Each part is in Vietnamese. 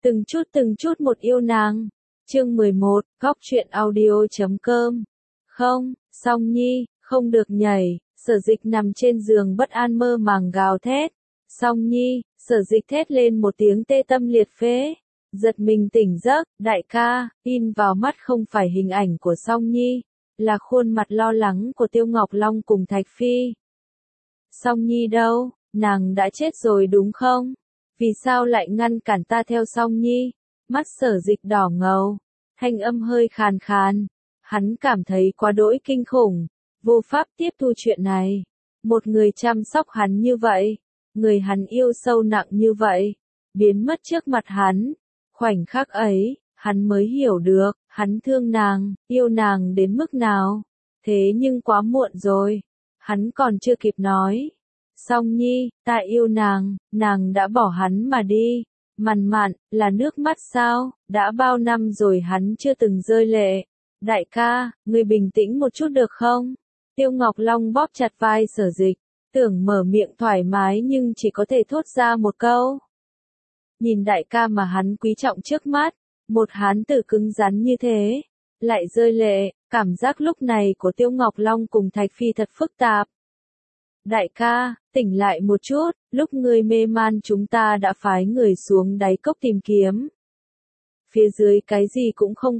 từng chút một yêu nàng. Chương 11, góc truyện audio.com. Không, Song Nhi, không được nhảy. Sở Dịch nằm trên giường bất an mơ màng gào thét. Song Nhi, Sở Dịch thét lên một tiếng tê tâm liệt phế. Giật mình tỉnh giấc, đại ca, in vào mắt không phải hình ảnh của Song Nhi, là khuôn mặt lo lắng của Tiêu Ngọc Long cùng Thạch Phi. Song Nhi đâu, nàng đã chết rồi đúng không? Vì sao lại ngăn cản ta theo Song Nhi? Mắt Sở Dịch đỏ ngầu, thanh âm hơi khàn khàn. Hắn cảm thấy quá đỗi kinh khủng, vô pháp tiếp thu chuyện này. Một người chăm sóc hắn như vậy, người hắn yêu sâu nặng như vậy, biến mất trước mặt hắn. Khoảnh khắc ấy, hắn mới hiểu được, hắn thương nàng, yêu nàng đến mức nào. Thế nhưng quá muộn rồi, hắn còn chưa kịp nói. Song Nhi, ta yêu nàng, nàng đã bỏ hắn mà đi. Màn mạn, là nước mắt sao, đã bao năm rồi hắn chưa từng rơi lệ. Đại ca, ngươi bình tĩnh một chút được không? Tiêu Ngọc Long bóp chặt vai Sở Dịch, tưởng mở miệng thoải mái nhưng chỉ có thể thốt ra một câu. Nhìn đại ca mà hắn quý trọng trước mắt, một hán tử cứng rắn như thế, lại rơi lệ, cảm giác lúc này của Tiêu Ngọc Long cùng Thạch Phi thật phức tạp. Đại ca, tỉnh lại một chút, lúc ngươi mê man chúng ta đã phái người xuống đáy cốc tìm kiếm. Phía dưới cái gì cũng không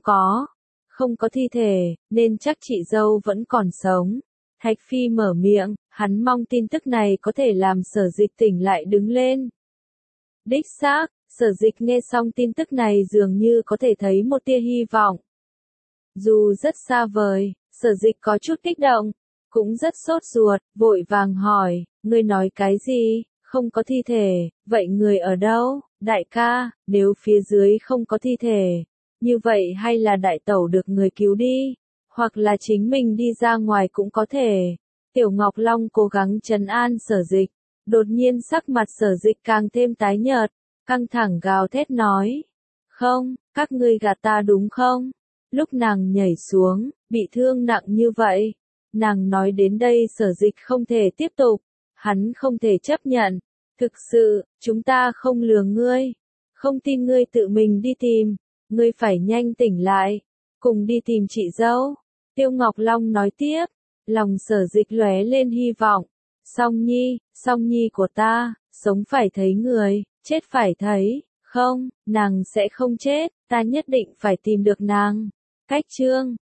có thi thể, nên chắc chị dâu vẫn còn sống. Thạch Phi mở miệng, hắn mong tin tức này có thể làm Sở Dịch tỉnh lại đứng lên. Đích xác, Sở Dịch nghe xong tin tức này dường như có thể thấy một tia hy vọng. Dù rất xa vời, Sở Dịch có chút kích động, cũng rất sốt ruột, vội vàng hỏi, ngươi nói cái gì, không có thi thể, vậy người ở đâu? Đại ca, nếu phía dưới không có thi thể, như vậy hay là đại tẩu được người cứu đi, hoặc là chính mình đi ra ngoài cũng có thể. Tiểu Ngọc Long cố gắng trấn an Sở Dịch, đột nhiên sắc mặt Sở Dịch càng thêm tái nhợt, căng thẳng gào thét nói, không, các ngươi gạt ta đúng không? Lúc nàng nhảy xuống, bị thương nặng như vậy, nàng nói đến đây Sở Dịch không thể tiếp tục, hắn không thể chấp nhận, thực sự, chúng ta không lừa ngươi, không tin ngươi tự mình đi tìm, ngươi phải nhanh tỉnh lại, cùng đi tìm chị dâu. Tiêu Ngọc Long nói tiếp, lòng Sở Dịch lóe lên hy vọng, Song Nhi của ta, sống phải thấy người, chết phải thấy, không, nàng sẽ không chết, ta nhất định phải tìm được nàng. Cách chương